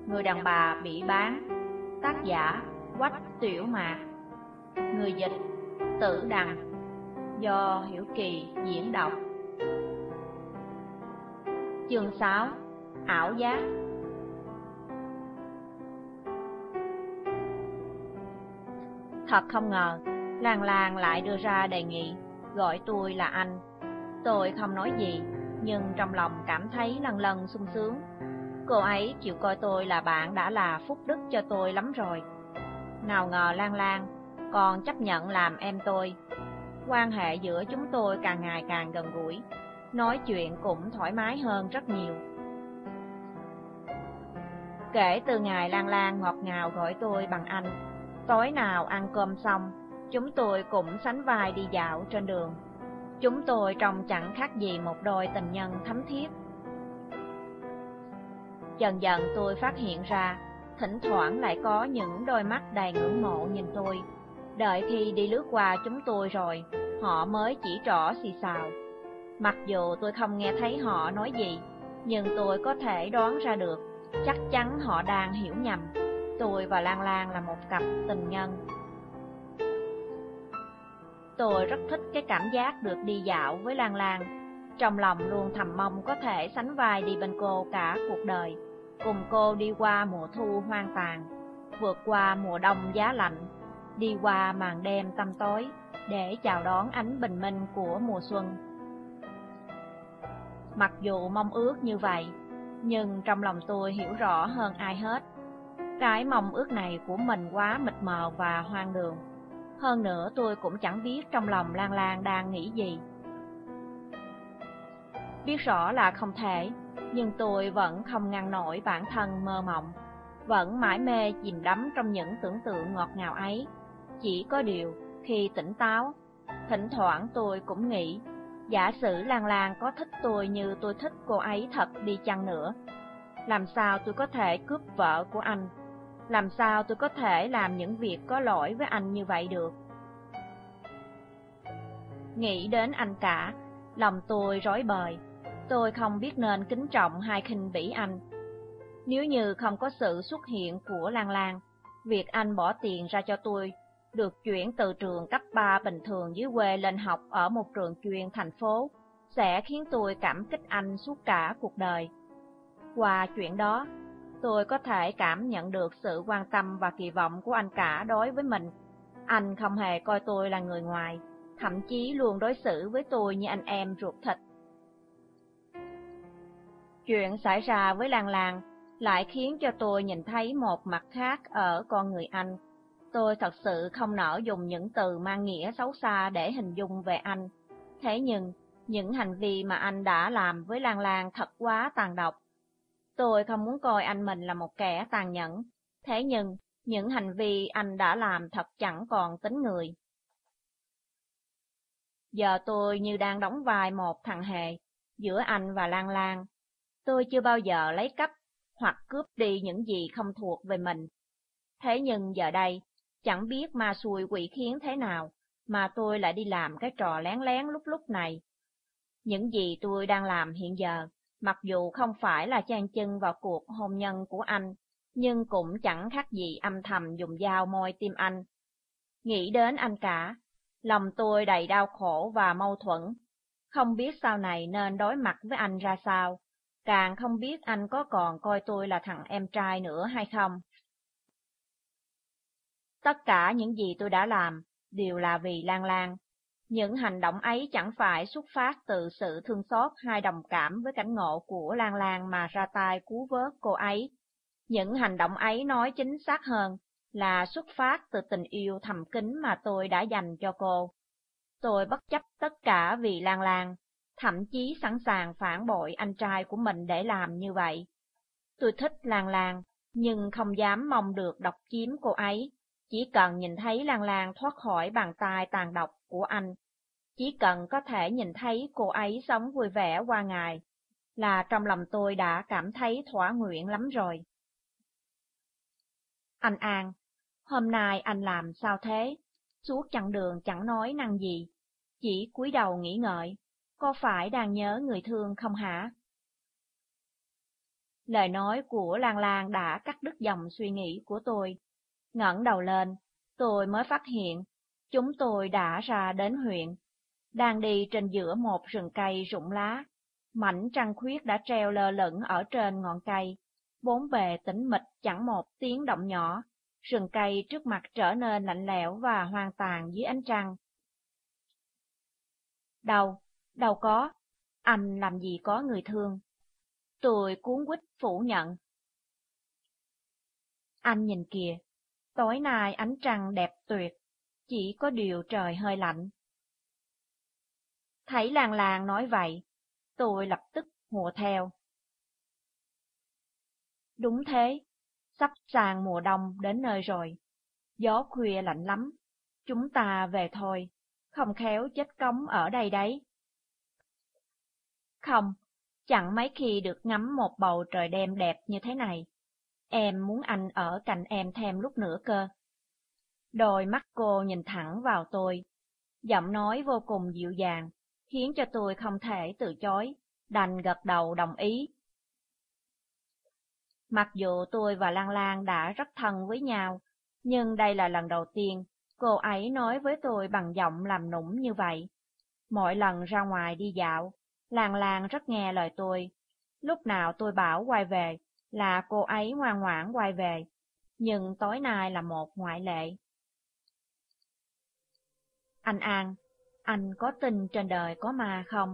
Người đàn bà bị bán. Tác giả Quách Tiểu Mạc. Người dịch Tử Đằng. Do Hiểu Kỳ diễn đọc. Chương 6. Ảo giác. Thật không ngờ, Lan Lan lại đưa ra đề nghị gọi tôi là anh. Tôi không nói gì, nhưng trong lòng cảm thấy lân lân sung sướng. Cô ấy chịu coi tôi là bạn đã là phúc đức cho tôi lắm rồi. Nào ngờ Lan Lan còn chấp nhận làm em tôi. Quan hệ giữa chúng tôi càng ngày càng gần gũi, nói chuyện cũng thoải mái hơn rất nhiều. Kể từ ngày Lan Lan ngọt ngào gọi tôi bằng anh, tối nào ăn cơm xong, chúng tôi cũng sánh vai đi dạo trên đường. Chúng tôi trông chẳng khác gì một đôi tình nhân thấm thiết. Dần dần tôi phát hiện ra, thỉnh thoảng lại có những đôi mắt đầy ngưỡng mộ nhìn tôi. Đợi khi đi lướt qua chúng tôi rồi, họ mới chỉ trỏ xì xào. Mặc dù tôi không nghe thấy họ nói gì, nhưng tôi có thể đoán ra được, chắc chắn họ đang hiểu nhầm. Tôi và Lan Lan là một cặp tình nhân. Tôi rất thích cái cảm giác được đi dạo với Lan Lan. Trong lòng luôn thầm mong có thể sánh vai đi bên cô cả cuộc đời, cùng cô đi qua mùa thu hoang tàn, vượt qua mùa đông giá lạnh, đi qua màn đêm tăm tối để chào đón ánh bình minh của mùa xuân. Mặc dù mong ước như vậy, nhưng trong lòng tôi hiểu rõ hơn ai hết, cái mong ước này của mình quá mịt mờ và hoang đường. Hơn nữa tôi cũng chẳng biết trong lòng Lan Lan đang nghĩ gì. Biết rõ là không thể, nhưng tôi vẫn không ngăn nổi bản thân mơ mộng, vẫn mải mê chìm đắm trong những tưởng tượng ngọt ngào ấy. Chỉ có điều, khi tỉnh táo, thỉnh thoảng tôi cũng nghĩ, giả sử Lan Lan có thích tôi như tôi thích cô ấy thật đi chăng nữa, làm sao tôi có thể cướp vợ của anh? Làm sao tôi có thể làm những việc có lỗi với anh như vậy được? Nghĩ đến anh cả, lòng tôi rối bời. Tôi không biết nên kính trọng hay khinh bỉ anh. Nếu như không có sự xuất hiện của Lan Lan, việc anh bỏ tiền ra cho tôi, được chuyển từ trường cấp 3 bình thường dưới quê lên học ở một trường chuyên thành phố, sẽ khiến tôi cảm kích anh suốt cả cuộc đời. Qua chuyện đó, tôi có thể cảm nhận được sự quan tâm và kỳ vọng của anh cả đối với mình. Anh không hề coi tôi là người ngoài, thậm chí luôn đối xử với tôi như anh em ruột thịt. Chuyện xảy ra với Lan Lan lại khiến cho tôi nhìn thấy một mặt khác ở con người anh. Tôi thật sự không nỡ dùng những từ mang nghĩa xấu xa để hình dung về anh. Thế nhưng, những hành vi mà anh đã làm với Lan Lan thật quá tàn độc. Tôi không muốn coi anh mình là một kẻ tàn nhẫn. Thế nhưng, những hành vi anh đã làm thật chẳng còn tính người. Giờ tôi như đang đóng vai một thằng hề giữa anh và Lan Lan. Tôi chưa bao giờ lấy cắp hoặc cướp đi những gì không thuộc về mình. Thế nhưng giờ đây, chẳng biết ma xui quỷ khiến thế nào mà tôi lại đi làm cái trò lén lén lúc lúc này. Những gì tôi đang làm hiện giờ, mặc dù không phải là chan chân vào cuộc hôn nhân của anh, nhưng cũng chẳng khác gì âm thầm dùng dao môi tim anh. Nghĩ đến anh cả, lòng tôi đầy đau khổ và mâu thuẫn. Không biết sau này nên đối mặt với anh ra sao, càng không biết anh có còn coi tôi là thằng em trai nữa hay không. Tất cả những gì tôi đã làm đều là vì Lan Lan. Những hành động ấy chẳng phải xuất phát từ sự thương xót hay đồng cảm với cảnh ngộ của Lan Lan mà ra tay cứu vớt cô ấy. Những hành động ấy nói chính xác hơn là xuất phát từ tình yêu thầm kín mà tôi đã dành cho cô. Tôi bất chấp tất cả vì Lan Lan, thậm chí sẵn sàng phản bội anh trai của mình để làm như vậy. Tôi thích Lan Lan, nhưng không dám mong được độc chiếm cô ấy. Chỉ cần nhìn thấy Lan Lan thoát khỏi bàn tay tàn độc của anh, chỉ cần có thể nhìn thấy cô ấy sống vui vẻ qua ngày, là trong lòng tôi đã cảm thấy thỏa nguyện lắm rồi. Anh An, hôm nay anh làm sao thế? Suốt chặng đường chẳng nói năng gì, chỉ cúi đầu nghĩ ngợi, có phải đang nhớ người thương không hả? Lời nói của Lan Lan đã cắt đứt dòng suy nghĩ của tôi. Ngẩng đầu lên, tôi mới phát hiện chúng tôi đã ra đến huyện. Đang đi trên giữa một rừng cây rụng lá. Mảnh trăng khuyết đã treo lơ lửng ở trên ngọn cây. Bốn bề tĩnh mịch chẳng một tiếng động nhỏ. Rừng cây trước mặt trở nên lạnh lẽo và hoang tàn dưới ánh trăng. Đâu có, anh làm gì có người thương. Tôi cuống quýt phủ nhận. Anh nhìn kìa, tối nay ánh trăng đẹp tuyệt, chỉ có điều trời hơi lạnh. Thấy Lan Lan nói vậy, tôi lập tức hùa theo. Đúng thế, sắp sang mùa đông đến nơi rồi. Gió khuya lạnh lắm, chúng ta về thôi, không khéo chết cóng ở đây đấy. Không, chẳng mấy khi được ngắm một bầu trời đêm đẹp như thế này. Em muốn anh ở cạnh em thêm lúc nữa cơ. Đôi mắt cô nhìn thẳng vào tôi, giọng nói vô cùng dịu dàng, khiến cho tôi không thể từ chối, đành gật đầu đồng ý. Mặc dù tôi và Lan Lan đã rất thân với nhau, nhưng đây là lần đầu tiên cô ấy nói với tôi bằng giọng làm nũng như vậy. Mỗi lần ra ngoài đi dạo, Lan Lan rất nghe lời tôi. Lúc nào tôi bảo quay về là cô ấy ngoan ngoãn quay về, nhưng tối nay là một ngoại lệ. Anh An, anh có tin trên đời có ma không?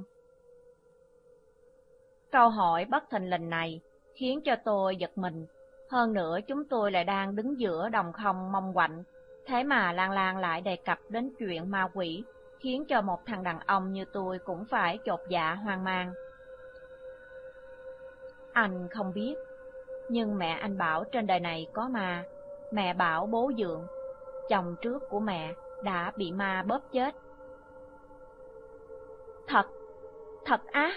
Câu hỏi bất thình lình này khiến cho tôi giật mình. Hơn nữa chúng tôi lại đang đứng giữa đồng không mông quạnh, thế mà Lan Lan lại đề cập đến chuyện ma quỷ, khiến cho một thằng đàn ông như tôi cũng phải chột dạ hoang mang. Anh không biết, nhưng mẹ anh bảo trên đời này có ma. Mẹ bảo bố Dượng, chồng trước của mẹ, đã bị ma bóp chết. Thật á?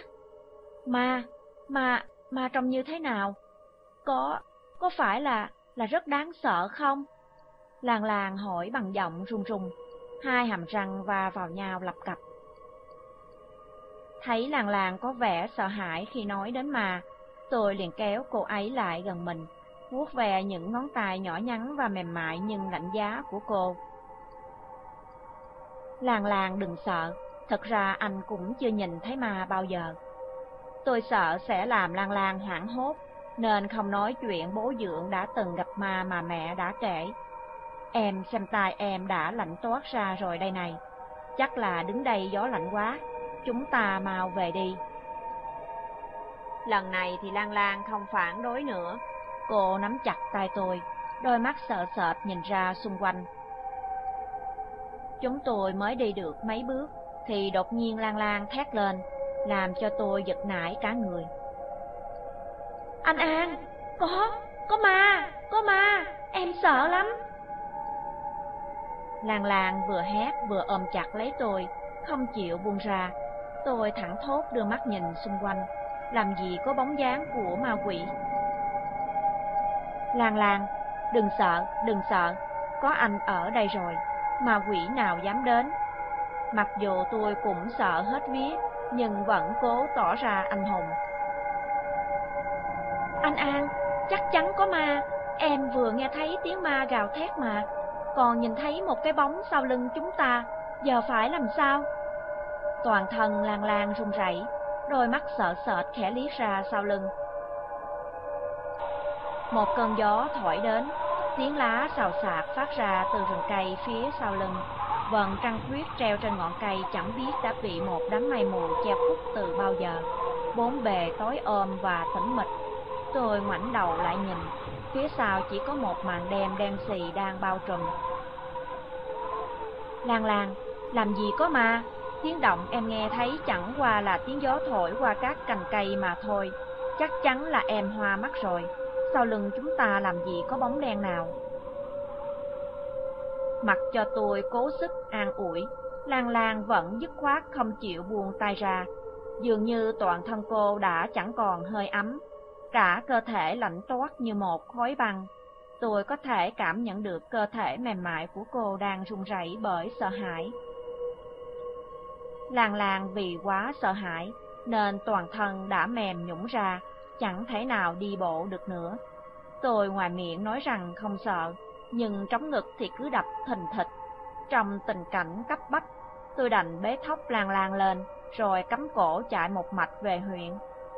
Ma trông như thế nào? Có phải là rất đáng sợ không? Lan Lan hỏi bằng giọng run run, hai hàm răng va vào nhau lập cập. Thấy Lan Lan có vẻ sợ hãi khi nói đến ma, tôi liền kéo cô ấy lại gần mình, vuốt ve những ngón tay nhỏ nhắn và mềm mại nhưng lạnh giá của cô. Lan Lan đừng sợ, thật ra anh cũng chưa nhìn thấy ma bao giờ. Tôi sợ sẽ làm Lan Lan hoảng hốt, nên không nói chuyện bố Dượng đã từng gặp ma mà mẹ đã kể. Em xem tai em đã lạnh toát ra rồi đây này, chắc là đứng đây gió lạnh quá, chúng ta mau về đi. Lần này thì Lan Lan không phản đối nữa, cô nắm chặt tay tôi, đôi mắt sợ sệt nhìn ra xung quanh. Chúng tôi mới đi được mấy bước, thì đột nhiên Lan Lan thét lên, làm cho tôi giật nảy cả người. Anh An, có ma, em sợ lắm. Lan Lan vừa hét vừa ôm chặt lấy tôi, không chịu buông ra. Tôi thẳng thốt đưa mắt nhìn xung quanh, làm gì có bóng dáng của ma quỷ. Lan Lan, đừng sợ, có anh ở đây rồi, ma quỷ nào dám đến. Mặc dù tôi cũng sợ hết vía, nhưng vẫn cố tỏ ra anh hùng. Anh An, chắc chắn có ma, em vừa nghe thấy tiếng ma gào thét mà, còn nhìn thấy một cái bóng sau lưng chúng ta, giờ phải làm sao? Toàn thân Lan Lan run rẩy, đôi mắt sợ sệt khẽ liếc ra sau lưng. Một cơn gió thổi đến, tiếng lá xào xạc phát ra từ rừng cây phía sau lưng. Vầng trăng khuyết treo trên ngọn cây chẳng biết đã bị một đám mây mù che khuất từ bao giờ. Bốn bề tối ôm và tĩnh mịch. Tôi ngoảnh đầu lại nhìn, phía sau chỉ có một màn đêm đen xì đang bao trùm. Lan Lan, làm gì có ma? Tiếng động em nghe thấy chẳng qua là tiếng gió thổi qua các cành cây mà thôi. Chắc chắn là em hoa mắt rồi. Sau lưng chúng ta làm gì có bóng đen nào? Mặc cho tôi cố sức an ủi, Lan Lan vẫn dứt khoát không chịu buông tay ra. Dường như toàn thân cô đã chẳng còn hơi ấm, cả cơ thể lạnh toát như một khối băng. Tôi có thể cảm nhận được cơ thể mềm mại của cô đang run rẩy bởi sợ hãi. Lan Lan vì quá sợ hãi nên toàn thân đã mềm nhũn ra, chẳng thể nào đi bộ được nữa. Tôi ngoài miệng nói rằng không sợ, nhưng trống ngực thì cứ đập thình thịch. Trong tình cảnh cấp bách, tôi đành bế thốc Lan Lan lên, rồi cắm cổ chạy một mạch về huyện.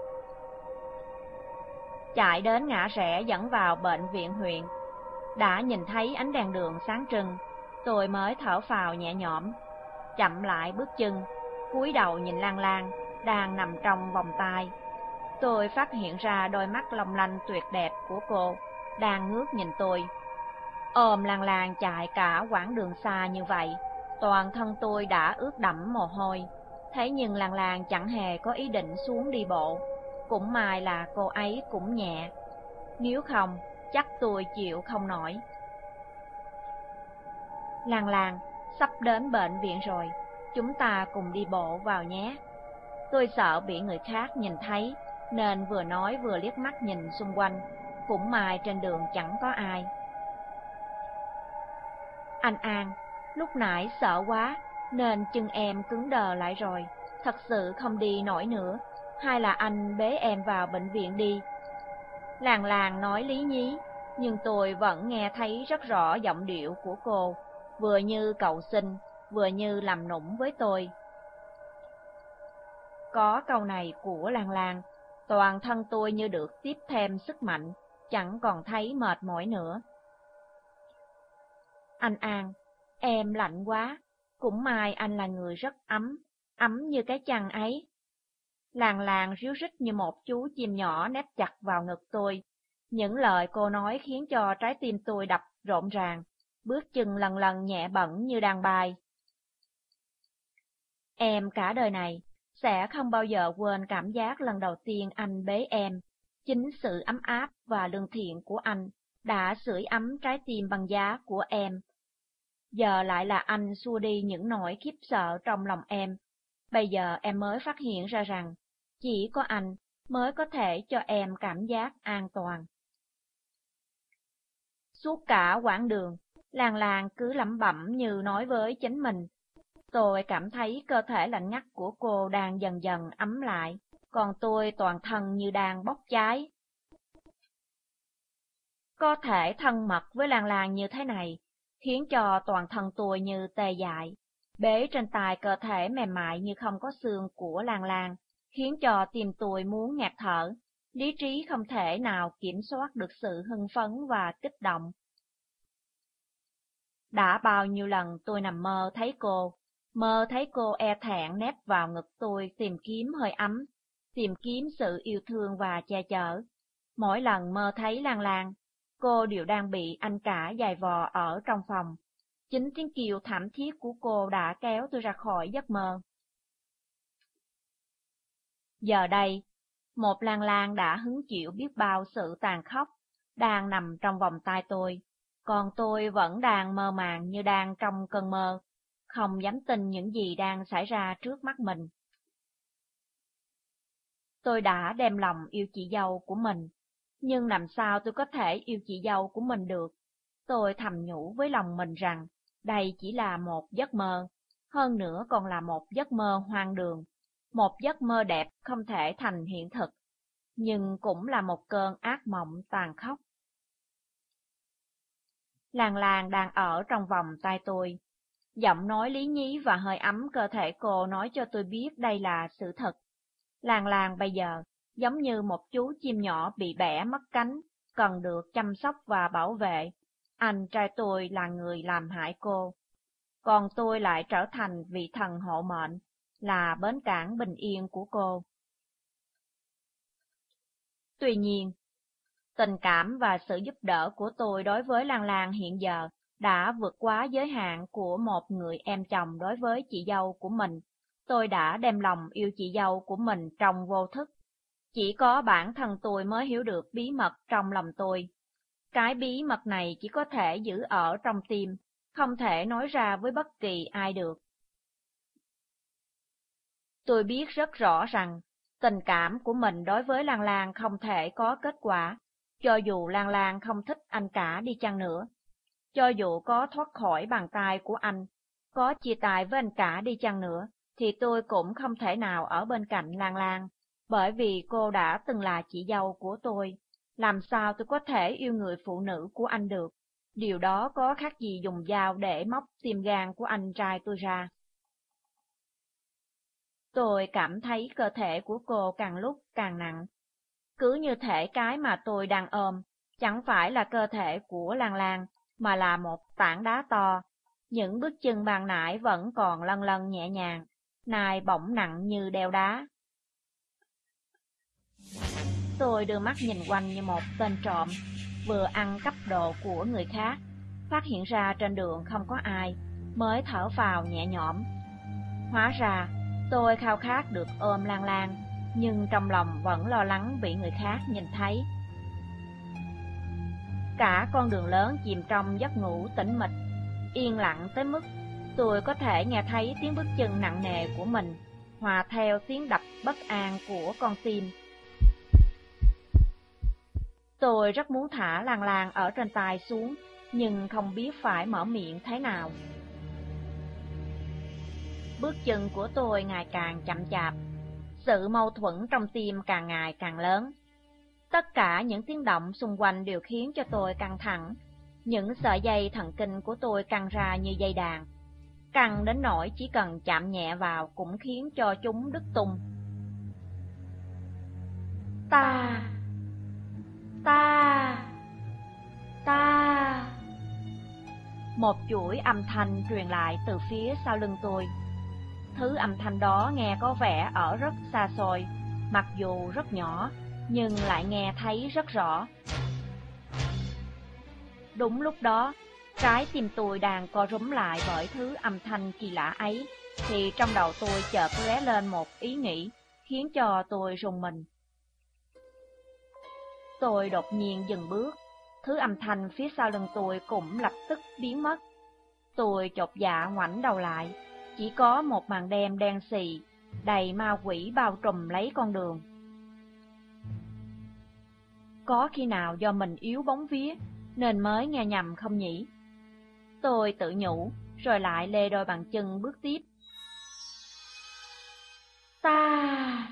Chạy đến ngã rẽ dẫn vào bệnh viện huyện, đã nhìn thấy ánh đèn đường sáng trưng, tôi mới thở phào nhẹ nhõm, chậm lại bước chân, cúi đầu nhìn Lan Lan đang nằm trong vòng tay. Tôi phát hiện ra đôi mắt long lanh tuyệt đẹp của cô đang ngước nhìn tôi. Ôm Lan Lan chạy cả quãng đường xa như vậy, toàn thân tôi đã ướt đẫm mồ hôi. Thế nhưng Lan Lan chẳng hề có ý định xuống đi bộ. Cũng may là cô ấy cũng nhẹ. Nếu không, chắc tôi chịu không nổi. Lan Lan, sắp đến bệnh viện rồi, chúng ta cùng đi bộ vào nhé. Tôi sợ bị người khác nhìn thấy, nên vừa nói vừa liếc mắt nhìn xung quanh. Cũng may trên đường chẳng có ai. Anh An, lúc nãy sợ quá, nên chân em cứng đờ lại rồi, thật sự không đi nổi nữa. Hay là anh bế em vào bệnh viện đi. Làng làng nói lý nhí, nhưng tôi vẫn nghe thấy rất rõ giọng điệu của cô, vừa như cầu xin, vừa như làm nũng với tôi. Có câu này của Lan Lan, toàn thân tôi như được tiếp thêm sức mạnh, chẳng còn thấy mệt mỏi nữa. Anh An, em lạnh quá, cũng may anh là người rất ấm như cái chăn ấy. Lan Lan ríu rít như một chú chim nhỏ nép chặt vào ngực tôi. Những lời cô nói khiến cho trái tim tôi đập rộn ràng, bước chân lần lần nhẹ bẫng như đang bay. Em cả đời này sẽ không bao giờ quên cảm giác lần đầu tiên anh bế em. Chính sự ấm áp và lương thiện của anh đã sưởi ấm trái tim băng giá của em. Giờ lại là anh xua đi những nỗi khiếp sợ trong lòng em. Bây giờ em mới phát hiện ra rằng chỉ có anh mới có thể cho em cảm giác an toàn. Suốt cả quãng đường, Lan Lan cứ lẩm bẩm như nói với chính mình. Tôi cảm thấy cơ thể lạnh ngắt của cô đang dần dần ấm lại, còn tôi toàn thân như đang bốc cháy. Có thể thân mật với Lan Lan như thế này, khiến cho toàn thân tôi như tê dại. Bế trên tay cơ thể mềm mại như không có xương của Lan Lan, khiến cho tim tôi muốn ngạt thở, lý trí không thể nào kiểm soát được sự hưng phấn và kích động. Đã bao nhiêu lần tôi nằm mơ thấy cô e thẹn nép vào ngực tôi tìm kiếm hơi ấm, tìm kiếm sự yêu thương và che chở. Mỗi lần mơ thấy Lan Lan, cô đều đang bị anh cả giày vò ở trong phòng. Chính tiếng kêu thảm thiết của cô đã kéo tôi ra khỏi giấc mơ. Giờ đây, một Lan Lan đã hứng chịu biết bao sự tàn khốc, đang nằm trong vòng tay tôi, còn tôi vẫn đang mơ màng như đang trong cơn mơ, không dám tin những gì đang xảy ra trước mắt mình. Tôi đã đem lòng yêu chị dâu của mình, nhưng làm sao tôi có thể yêu chị dâu của mình được? Tôi thầm nhủ với lòng mình rằng, đây chỉ là một giấc mơ, hơn nữa còn là một giấc mơ hoang đường, một giấc mơ đẹp không thể thành hiện thực, nhưng cũng là một cơn ác mộng tàn khốc. Lan Lan đang ở trong vòng tay tôi. Giọng nói lý nhí và hơi ấm cơ thể cô nói cho tôi biết đây là sự thật. Lan Lan bây giờ giống như một chú chim nhỏ bị bẻ mất cánh, cần được chăm sóc và bảo vệ. Anh trai tôi là người làm hại cô, còn tôi lại trở thành vị thần hộ mệnh, là bến cảng bình yên của cô. Tuy nhiên, tình cảm và sự giúp đỡ của tôi đối với Lan Lan hiện giờ đã vượt quá giới hạn của một người em chồng đối với chị dâu của mình. Tôi đã đem lòng yêu chị dâu của mình trong vô thức. Chỉ có bản thân tôi mới hiểu được bí mật trong lòng tôi. Cái bí mật này chỉ có thể giữ ở trong tim, không thể nói ra với bất kỳ ai được. Tôi biết rất rõ rằng, tình cảm của mình đối với Lan Lan không thể có kết quả, cho dù Lan Lan không thích anh cả đi chăng nữa. Cho dù có thoát khỏi bàn tay của anh, có chia tay với anh cả đi chăng nữa, thì tôi cũng không thể nào ở bên cạnh Lan Lan. Bởi vì cô đã từng là chị dâu của tôi, làm sao tôi có thể yêu người phụ nữ của anh được? Điều đó có khác gì dùng dao để móc tim gan của anh trai tôi ra. Tôi cảm thấy cơ thể của cô càng lúc càng nặng. Cứ như thể cái mà tôi đang ôm, chẳng phải là cơ thể của Lan Lan, mà là một tảng đá to. Những bước chân ban nãy vẫn còn lân lân nhẹ nhàng, nay bỗng nặng như đeo đá. Tôi đưa mắt nhìn quanh như một tên trộm, vừa ăn cắp đồ của người khác, phát hiện ra trên đường không có ai, mới thở phào nhẹ nhõm. Hóa ra, tôi khao khát được ôm Lan Lan, nhưng trong lòng vẫn lo lắng bị người khác nhìn thấy. Cả con đường lớn chìm trong giấc ngủ tĩnh mịch, yên lặng tới mức tôi có thể nghe thấy tiếng bước chân nặng nề của mình, hòa theo tiếng đập bất an của con tim. Tôi rất muốn thả Lan Lan ở trên tay xuống, nhưng không biết phải mở miệng thế nào. Bước chân của tôi ngày càng chậm chạp, sự mâu thuẫn trong tim càng ngày càng lớn. Tất cả những tiếng động xung quanh đều khiến cho tôi căng thẳng. Những sợi dây thần kinh của tôi căng ra như dây đàn, căng đến nỗi chỉ cần chạm nhẹ vào cũng khiến cho chúng đứt tung. Ta, ta, ta. Một chuỗi âm thanh truyền lại từ phía sau lưng tôi. Thứ âm thanh đó nghe có vẻ ở rất xa xôi, mặc dù rất nhỏ, nhưng lại nghe thấy rất rõ. Đúng lúc đó, trái tim tôi đang co rúm lại bởi thứ âm thanh kỳ lạ ấy, thì trong đầu tôi chợt lóe lên một ý nghĩ, khiến cho tôi rùng mình. Tôi đột nhiên dừng bước, thứ âm thanh phía sau lưng tôi cũng lập tức biến mất. Tôi chột dạ ngoảnh đầu lại, chỉ có một màn đêm đen xì, đầy ma quỷ bao trùm lấy con đường. Có khi nào do mình yếu bóng vía, nên mới nghe nhầm không nhỉ? Tôi tự nhủ, rồi lại lê đôi bàn chân bước tiếp. Ta,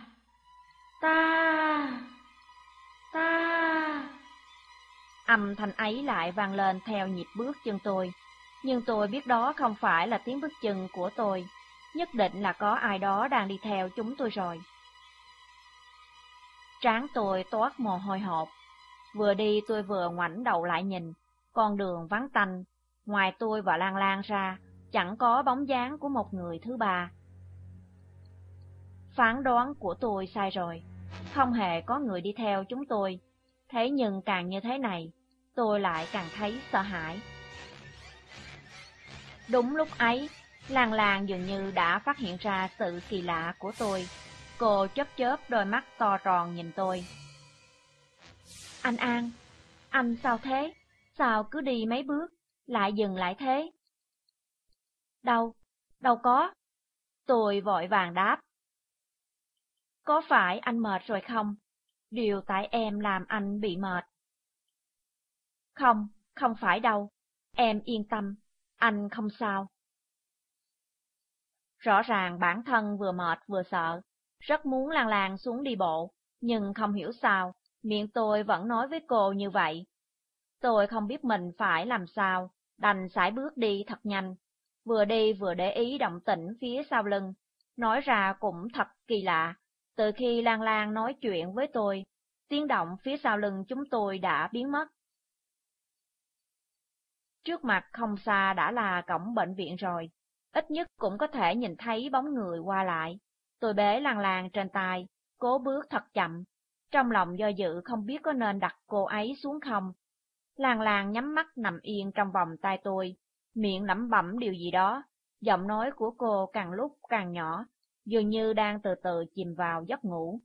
ta, ta. Âm thanh ấy lại vang lên theo nhịp bước chân tôi, nhưng tôi biết đó không phải là tiếng bước chân của tôi, nhất định là có ai đó đang đi theo chúng tôi rồi. Trán tôi toát mồ hôi hột, vừa đi tôi vừa ngoảnh đầu lại nhìn, con đường vắng tanh, ngoài tôi và Lan Lan ra, chẳng có bóng dáng của một người thứ ba. Phán đoán của tôi sai rồi, không hề có người đi theo chúng tôi, thế nhưng càng như thế này, tôi lại càng thấy sợ hãi. Đúng lúc ấy, Lan Lan dường như đã phát hiện ra sự kỳ lạ của tôi. Cô chớp chớp đôi mắt to tròn nhìn tôi. Anh An, anh sao thế? Sao cứ đi mấy bước, lại dừng lại thế? Đâu có. Tôi vội vàng đáp. Có phải anh mệt rồi không? Điều tại em làm anh bị mệt. Không phải đâu. Em yên tâm, anh không sao. Rõ ràng bản thân vừa mệt vừa sợ, rất muốn Lan Lan xuống đi bộ, nhưng không hiểu sao, miệng tôi vẫn nói với cô như vậy. Tôi không biết mình phải làm sao, đành sải bước đi thật nhanh, vừa đi vừa để ý động tĩnh phía sau lưng. Nói ra cũng thật kỳ lạ, từ khi Lan Lan nói chuyện với tôi, tiếng động phía sau lưng chúng tôi đã biến mất. Trước mặt không xa đã là cổng bệnh viện rồi, ít nhất cũng có thể nhìn thấy bóng người qua lại. Tôi bế Lan Lan trên tay, cố bước thật chậm, trong lòng do dự không biết có nên đặt cô ấy xuống không. Lan Lan nhắm mắt nằm yên trong vòng tay tôi, miệng lẩm bẩm điều gì đó, giọng nói của cô càng lúc càng nhỏ, dường như đang từ từ chìm vào giấc ngủ.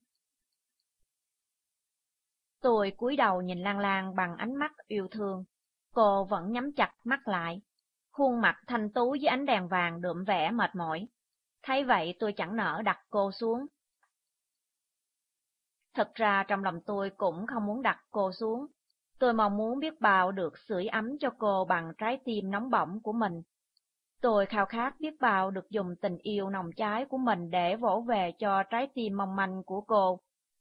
Tôi cúi đầu nhìn Lan Lan bằng ánh mắt yêu thương, cô vẫn nhắm chặt mắt lại, khuôn mặt thanh tú với ánh đèn vàng đượm vẻ mệt mỏi. Thấy vậy tôi chẳng nỡ đặt cô xuống. Thật ra trong lòng tôi cũng không muốn đặt cô xuống. Tôi mong muốn biết bao được sưởi ấm cho cô bằng trái tim nóng bỏng của mình. Tôi khao khát biết bao được dùng tình yêu nồng cháy của mình để vỗ về cho trái tim mong manh của cô,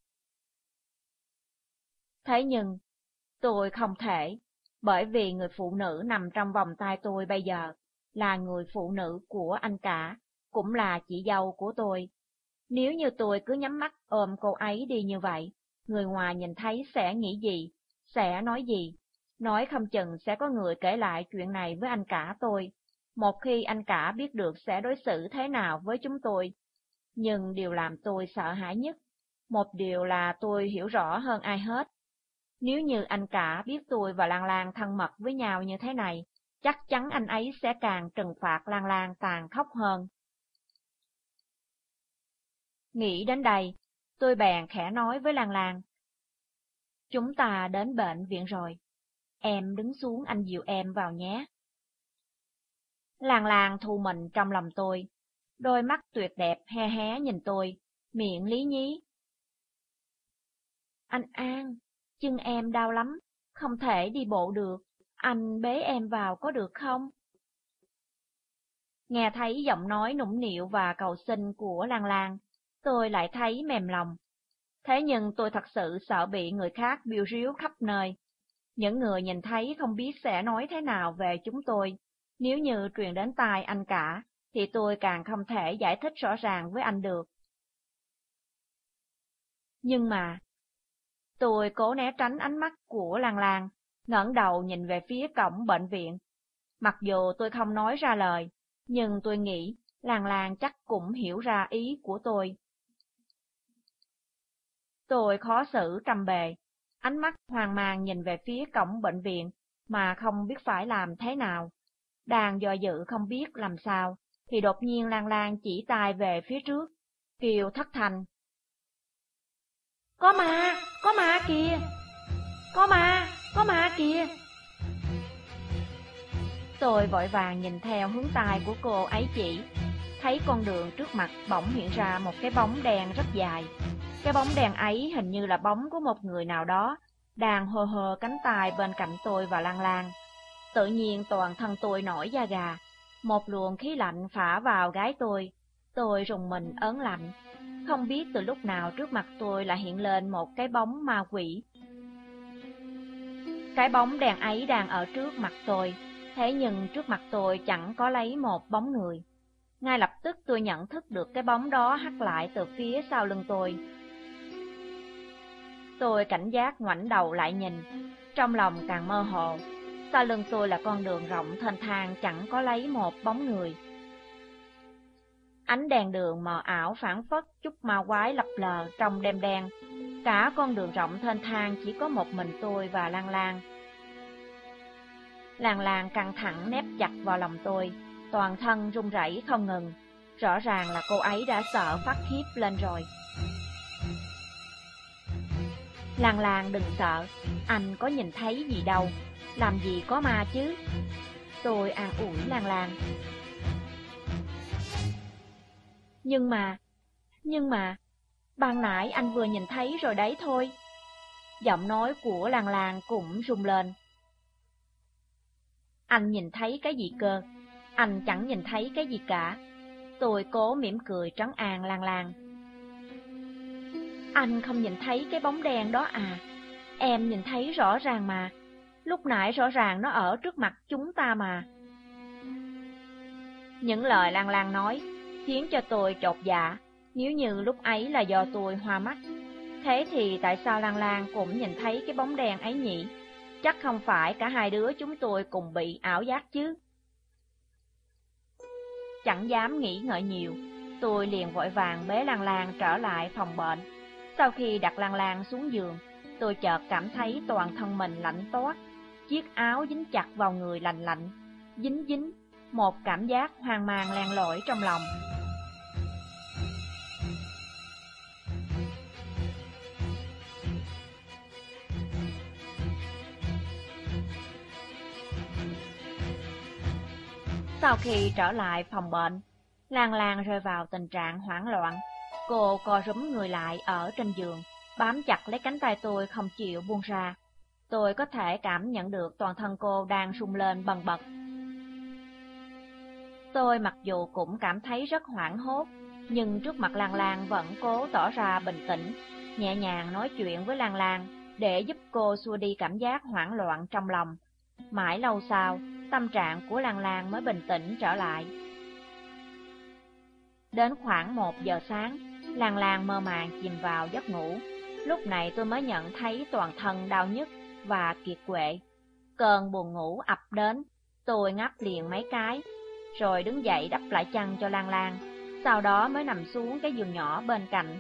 Thế nhưng, tôi không thể, bởi vì người phụ nữ nằm trong vòng tay tôi bây giờ là người phụ nữ của anh cả, cũng là chị dâu của tôi. Nếu như tôi cứ nhắm mắt ôm cô ấy đi như vậy, người ngoài nhìn thấy sẽ nghĩ gì, sẽ nói gì. Nói không chừng sẽ có người kể lại chuyện này với anh cả tôi. Một khi anh cả biết được sẽ đối xử thế nào với chúng tôi. Nhưng điều làm tôi sợ hãi nhất, một điều là tôi hiểu rõ hơn ai hết. Nếu như anh cả biết tôi và Lan Lan thân mật với nhau như thế này, chắc chắn anh ấy sẽ càng trừng phạt Lan Lan tàn khốc hơn. Nghĩ đến đây, tôi bèn khẽ nói với Lan Lan. Chúng ta đến bệnh viện rồi. Em đứng xuống anh dìu em vào nhé. Lan Lan thu mình trong lòng tôi. Đôi mắt tuyệt đẹp he hé nhìn tôi, miệng lý nhí. Anh An, chân em đau lắm, không thể đi bộ được. Anh bế em vào có được không? Nghe thấy giọng nói nũng nịu và cầu xin của Lan Lan, tôi lại thấy mềm lòng. Thế nhưng tôi thật sự sợ bị người khác bêu ríu khắp nơi. Những người nhìn thấy không biết sẽ nói thế nào về chúng tôi. Nếu như truyền đến tai anh cả, thì tôi càng không thể giải thích rõ ràng với anh được. Nhưng mà, tôi cố né tránh ánh mắt của Lan Lan, ngẩng đầu nhìn về phía cổng bệnh viện. Mặc dù tôi không nói ra lời, nhưng tôi nghĩ Lan Lan chắc cũng hiểu ra ý của tôi. Tôi khó xử trầm bề, ánh mắt hoang mang nhìn về phía cổng bệnh viện mà không biết phải làm thế nào. Đang do dự không biết làm sao, thì đột nhiên Lan Lan chỉ tay về phía trước, kêu thất thanh. Có ma kìa! Có ma kìa! Tôi vội vàng nhìn theo hướng tay của cô ấy chỉ, thấy con đường trước mặt bỗng hiện ra một cái bóng đen rất dài. Cái bóng đen ấy hình như là bóng của một người nào đó, đang hơ hơ cánh tay bên cạnh tôi và Lan Lan. Tự nhiên toàn thân tôi nổi da gà, một luồng khí lạnh phả vào gáy tôi rùng mình ớn lạnh. Không biết từ lúc nào trước mặt tôi lại hiện lên một cái bóng ma quỷ. Cái bóng đèn ấy đang ở trước mặt tôi, thế nhưng trước mặt tôi chẳng có lấy một bóng người. Ngay lập tức tôi nhận thức được cái bóng đó hắt lại từ phía sau lưng tôi. Tôi cảnh giác ngoảnh đầu lại nhìn, trong lòng càng mơ hồ. Sau lưng tôi là con đường rộng thênh thang chẳng có lấy một bóng người. Ánh đèn đường mờ ảo phảng phất chút ma quái lập lờ trong đêm đen. Cả con đường rộng thênh thang chỉ có một mình tôi và Lan Lan. Lan Lan căng thẳng nép chặt vào lòng tôi, toàn thân run rẩy không ngừng. Rõ ràng là cô ấy đã sợ phát khiếp lên rồi. Lan Lan đừng sợ, anh có nhìn thấy gì đâu, làm gì có ma chứ. Tôi an ủi Lan Lan. Nhưng mà, ban nãy anh vừa nhìn thấy rồi đấy thôi. Giọng nói của Lan Lan cũng rung lên. Anh nhìn thấy cái gì cơ? Anh chẳng nhìn thấy cái gì cả. Tôi cố mỉm cười trấn an Lan Lan. Anh không nhìn thấy cái bóng đen đó à? Em nhìn thấy rõ ràng mà. Lúc nãy rõ ràng nó ở trước mặt chúng ta mà. Những lời Lan Lan nói khiến cho tôi chột dạ. Nếu như lúc ấy là do tôi hoa mắt, thế thì tại sao Lan Lan cũng nhìn thấy cái bóng đen ấy nhỉ? Chắc không phải cả hai đứa chúng tôi cùng bị ảo giác chứ. Chẳng dám nghĩ ngợi nhiều, tôi liền vội vàng bế Lan Lan trở lại phòng bệnh. Sau khi đặt Lan Lan xuống giường, tôi chợt cảm thấy toàn thân mình lạnh toát. Chiếc áo dính chặt vào người lạnh lạnh, dính dính, một cảm giác hoang mang len lỏi trong lòng. Sau khi trở lại phòng bệnh, Lan Lan rơi vào tình trạng hoảng loạn. Cô co rúm người lại ở trên giường, bám chặt lấy cánh tay tôi không chịu buông ra. Tôi có thể cảm nhận được toàn thân cô đang rung lên bần bật. Tôi mặc dù cũng cảm thấy rất hoảng hốt, nhưng trước mặt Lan Lan vẫn cố tỏ ra bình tĩnh, nhẹ nhàng nói chuyện với Lan Lan, để giúp cô xua đi cảm giác hoảng loạn trong lòng. Mãi lâu sau, tâm trạng của Lan Lan mới bình tĩnh trở lại. Đến khoảng 1 giờ sáng, Lan Lan mơ màng chìm vào giấc ngủ. Lúc này tôi mới nhận thấy toàn thân đau nhức và kiệt quệ. Cơn buồn ngủ ập đến, tôi ngáp liền mấy cái, rồi đứng dậy đắp lại chăn cho Lan Lan, sau đó mới nằm xuống cái giường nhỏ bên cạnh.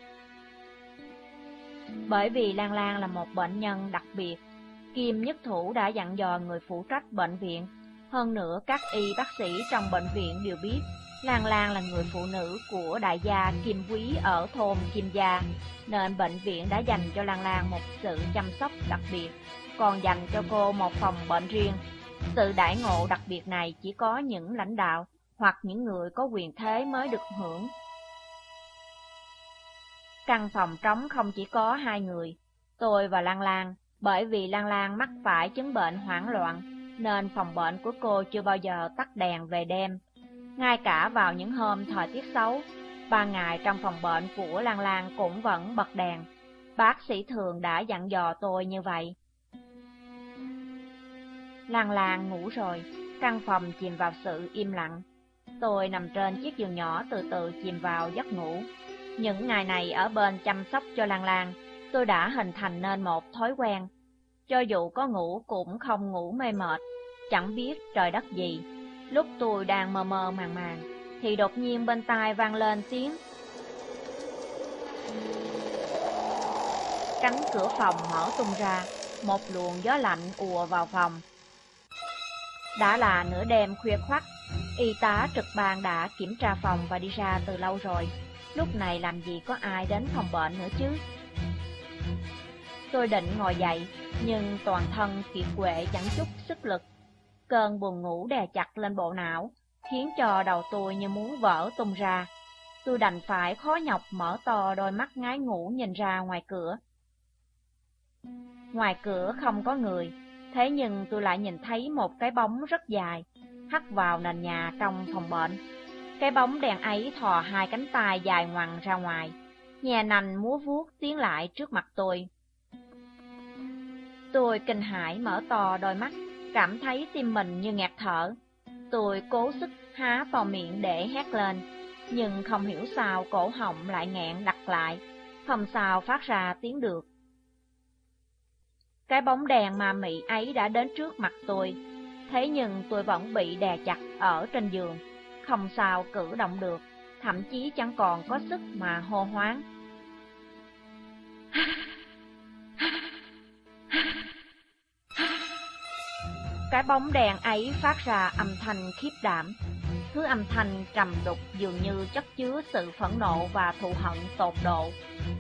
Bởi vì Lan Lan là một bệnh nhân đặc biệt, Kim Nhất Thủ đã dặn dò người phụ trách bệnh viện. Hơn nữa các y bác sĩ trong bệnh viện đều biết Lan Lan là người phụ nữ của đại gia Kim Quý ở thôn Kim Gia, nên bệnh viện đã dành cho Lan Lan một sự chăm sóc đặc biệt, còn dành cho cô một phòng bệnh riêng. Sự đãi ngộ đặc biệt này chỉ có những lãnh đạo hoặc những người có quyền thế mới được hưởng. Căn phòng trống không chỉ có 2 người, tôi và Lan Lan, bởi vì Lan Lan mắc phải chứng bệnh hoảng loạn, nên phòng bệnh của cô chưa bao giờ tắt đèn về đêm. Ngay cả vào những hôm thời tiết xấu, ban ngày trong phòng bệnh của Lan Lan cũng vẫn bật đèn. Bác sĩ Thường đã dặn dò tôi như vậy. Lan Lan ngủ rồi, căn phòng chìm vào sự im lặng. Tôi nằm trên chiếc giường nhỏ từ từ chìm vào giấc ngủ. Những ngày này ở bên chăm sóc cho Lan Lan, tôi đã hình thành nên một thói quen. Cho dù có ngủ cũng không ngủ mê mệt, chẳng biết trời đất gì. Lúc tôi đang mơ mơ màng màng, thì đột nhiên bên tai vang lên tiếng. Cánh cửa phòng mở tung ra, một luồng gió lạnh ùa vào phòng. Đã là nửa đêm khuya khoắt, y tá trực ban đã kiểm tra phòng và đi ra từ lâu rồi. Lúc này làm gì có ai đến phòng bệnh nữa chứ? Tôi định ngồi dậy, nhưng toàn thân kiệt quệ chẳng chút sức lực. Cơn buồn ngủ đè chặt lên bộ não, khiến cho đầu tôi như muốn vỡ tung ra. Tôi đành phải khó nhọc mở to đôi mắt ngái ngủ nhìn ra ngoài cửa. Ngoài cửa không có người, thế nhưng tôi lại nhìn thấy một cái bóng rất dài, hắt vào nền nhà trong phòng bệnh. Cái bóng đèn ấy thò 2 cánh tay dài ngoằng ra ngoài, nhè nành múa vuốt tiến lại trước mặt tôi. Tôi kinh hãi mở to đôi mắt, cảm thấy tim mình như ngạt thở. Tôi cố sức há to miệng để hét lên, nhưng không hiểu sao cổ họng lại nghẹn đặc lại, không sao phát ra tiếng được. Cái bóng đèn ma mị ấy đã đến trước mặt tôi, thế nhưng tôi vẫn bị đè chặt ở trên giường, không sao cử động được, thậm chí chẳng còn có sức mà hô hoán. Cái bóng đèn ấy phát ra âm thanh khiếp đảm, thứ âm thanh trầm đục dường như chất chứa sự phẫn nộ và thù hận tột độ.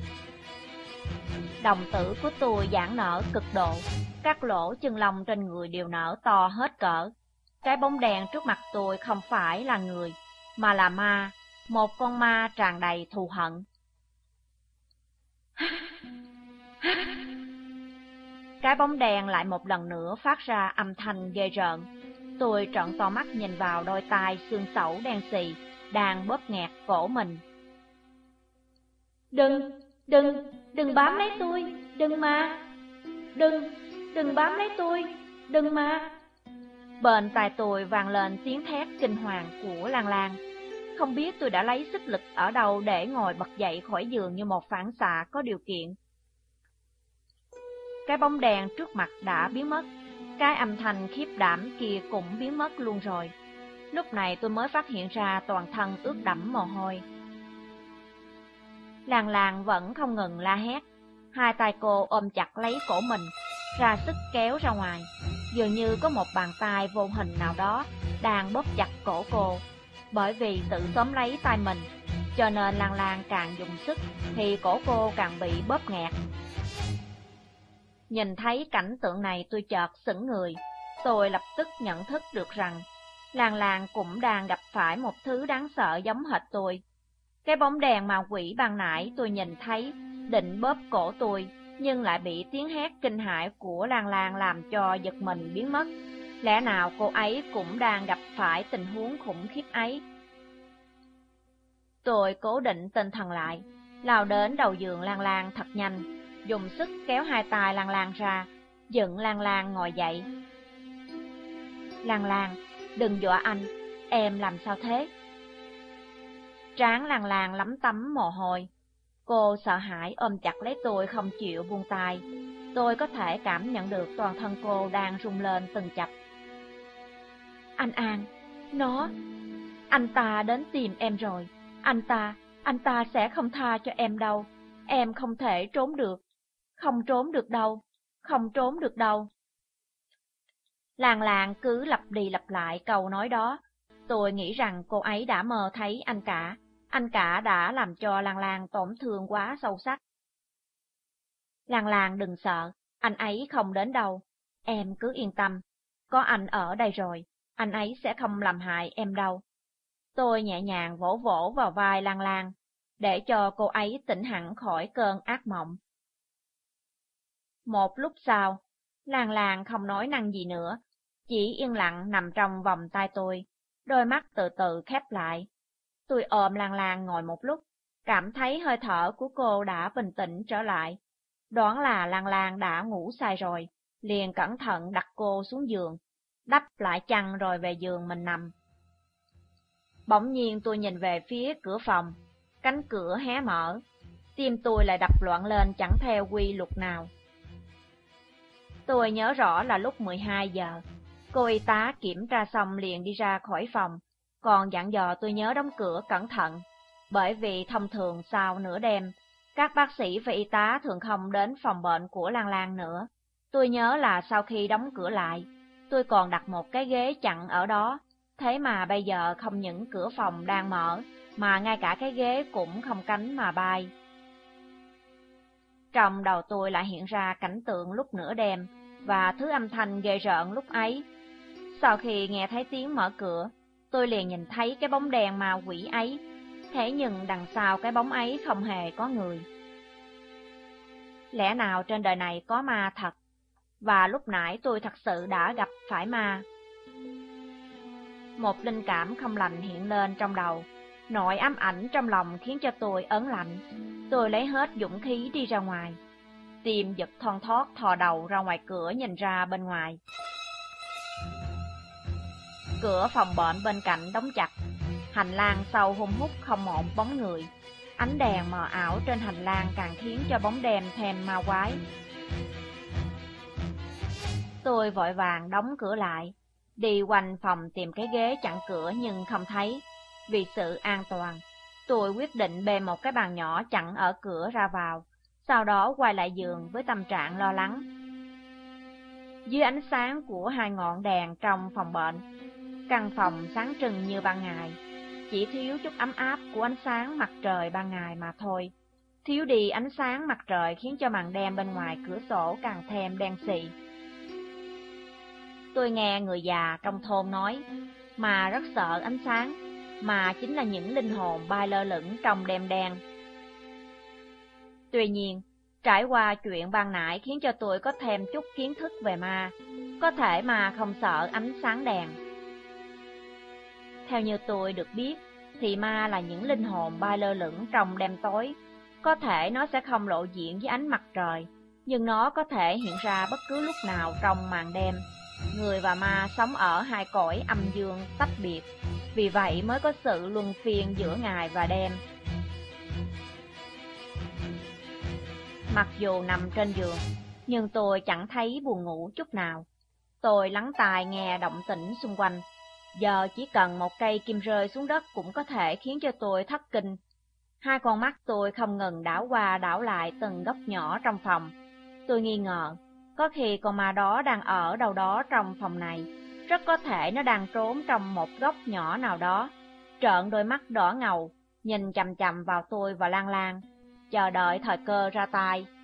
Đồng tử của tôi giãn nở cực độ, các lỗ chân lông trên người đều nở to hết cỡ. Cái bóng đèn trước mặt tôi không phải là người, mà là ma, một con ma tràn đầy thù hận. Cái bóng đèn lại một lần nữa phát ra âm thanh ghê rợn. Tôi trợn to mắt nhìn vào đôi tai xương sẩu đen xì, đang bóp nghẹt cổ mình. Đừng bám lấy tôi, đừng mà. Đừng bám lấy tôi, đừng mà. Bên tai tôi vang lên tiếng thét kinh hoàng của Lan Lan. Không biết tôi đã lấy sức lực ở đâu để ngồi bật dậy khỏi giường như một phản xạ có điều kiện. Cái bóng đèn trước mặt đã biến mất, cái âm thanh khiếp đảm kia cũng biến mất luôn rồi. Lúc này tôi mới phát hiện ra toàn thân ướt đẫm mồ hôi. Lan Lan vẫn không ngừng la hét, 2 tay cô ôm chặt lấy cổ mình, ra sức kéo ra ngoài. Dường như có một bàn tay vô hình nào đó đang bóp chặt cổ cô. Bởi vì tự tóm lấy tay mình, cho nên Lan Lan càng dùng sức thì cổ cô càng bị bóp nghẹt. Nhìn thấy cảnh tượng này tôi chợt sững người. Tôi lập tức nhận thức được rằng Lan Lan cũng đang gặp phải một thứ đáng sợ giống hệt tôi. Cái bóng đèn ma quỷ ban nãy tôi nhìn thấy định bóp cổ tôi, nhưng lại bị tiếng hét kinh hãi của Lan Lan làm cho giật mình biến mất. Lẽ nào cô ấy cũng đang gặp phải tình huống khủng khiếp ấy? Tôi cố định tinh thần lại, lao đến đầu giường Lan Lan thật nhanh, dùng sức kéo hai tay Lan Lan ra, dựng Lan Lan ngồi dậy. Lan Lan, đừng dọa anh, em làm sao thế? Trán Lan Lan lấm tấm mồ hôi. Cô sợ hãi ôm chặt lấy tôi không chịu buông tay. Tôi có thể cảm nhận được toàn thân cô đang rung lên từng chập. Anh An, anh ta đến tìm em rồi. Anh ta sẽ không tha cho em đâu. Em không thể trốn được. Không trốn được đâu, không trốn được đâu. Lan Lan cứ lặp đi lặp lại câu nói đó. Tôi nghĩ rằng cô ấy đã mơ thấy anh cả. Anh cả đã làm cho Lan Lan tổn thương quá sâu sắc. Lan Lan đừng sợ, anh ấy không đến đâu. Em cứ yên tâm, có anh ở đây rồi, anh ấy sẽ không làm hại em đâu. Tôi nhẹ nhàng vỗ vỗ vào vai Lan Lan, để cho cô ấy tỉnh hẳn khỏi cơn ác mộng. Một lúc sau, Lan Lan không nói năng gì nữa, chỉ yên lặng nằm trong vòng tay tôi, đôi mắt từ từ khép lại. Tôi ôm Lan Lan ngồi một lúc, cảm thấy hơi thở của cô đã bình tĩnh trở lại. Đoán là Lan Lan đã ngủ say rồi, liền cẩn thận đặt cô xuống giường, đắp lại chăn rồi về giường mình nằm. Bỗng nhiên tôi nhìn về phía cửa phòng, cánh cửa hé mở, tim tôi lại đập loạn lên chẳng theo quy luật nào. Tôi nhớ rõ là lúc 12 giờ, cô y tá kiểm tra xong liền đi ra khỏi phòng, còn dặn dò tôi nhớ đóng cửa cẩn thận, bởi vì thông thường sau nửa đêm, các bác sĩ và y tá thường không đến phòng bệnh của Lan Lan nữa. Tôi nhớ là sau khi đóng cửa lại, tôi còn đặt một cái ghế chặn ở đó, thế mà bây giờ không những cửa phòng đang mở, mà ngay cả cái ghế cũng không cánh mà bay. Trong đầu tôi lại hiện ra cảnh tượng lúc nửa đêm, và thứ âm thanh ghê rợn lúc ấy. Sau khi nghe thấy tiếng mở cửa, tôi liền nhìn thấy cái bóng đèn ma quỷ ấy, thế nhưng đằng sau cái bóng ấy không hề có người. Lẽ nào trên đời này có ma thật, và lúc nãy tôi thật sự đã gặp phải ma. Một linh cảm không lành hiện lên trong đầu, nỗi ám ảnh trong lòng khiến cho tôi ớn lạnh. Tôi lấy hết dũng khí đi ra ngoài, tim giật thon thót thò đầu ra ngoài cửa nhìn ra bên ngoài. Cửa phòng bệnh bên cạnh đóng chặt, hành lang sâu hun hút không một bóng người. Ánh đèn mờ ảo trên hành lang càng khiến cho bóng đêm thêm ma quái. Tôi vội vàng đóng cửa lại, đi quanh phòng tìm cái ghế chặn cửa nhưng không thấy. Vì sự an toàn, tôi quyết định bê một cái bàn nhỏ chặn ở cửa ra vào, sau đó quay lại giường với tâm trạng lo lắng. Dưới ánh sáng của hai ngọn đèn trong phòng bệnh, căn phòng sáng trưng như ban ngày, chỉ thiếu chút ấm áp của ánh sáng mặt trời ban ngày mà thôi. Thiếu đi ánh sáng mặt trời khiến cho màn đêm bên ngoài cửa sổ càng thêm đen xì. Tôi nghe người già trong thôn nói, mà rất sợ ánh sáng, mà chính là những linh hồn bay lơ lửng trong đêm đen. Tuy nhiên, trải qua chuyện ban nãy khiến cho tôi có thêm chút kiến thức về ma, có thể mà không sợ ánh sáng đèn. Theo như tôi được biết, thì ma là những linh hồn bay lơ lửng trong đêm tối. Có thể nó sẽ không lộ diện với ánh mặt trời, nhưng nó có thể hiện ra bất cứ lúc nào trong màn đêm. Người và ma sống ở hai cõi âm dương tách biệt, vì vậy mới có sự luân phiên giữa ngày và đêm. Mặc dù nằm trên giường, nhưng tôi chẳng thấy buồn ngủ chút nào. Tôi lắng tai nghe động tĩnh xung quanh. Giờ chỉ cần một cây kim rơi xuống đất cũng có thể khiến cho tôi thất kinh. Hai con mắt tôi không ngừng đảo qua đảo lại từng góc nhỏ trong phòng. Tôi nghi ngờ, có khi con ma đó đang ở đâu đó trong phòng này. Rất có thể nó đang trốn trong một góc nhỏ nào đó, trợn đôi mắt đỏ ngầu, nhìn chằm chằm vào tôi và Lan Lan, chờ đợi thời cơ ra tay.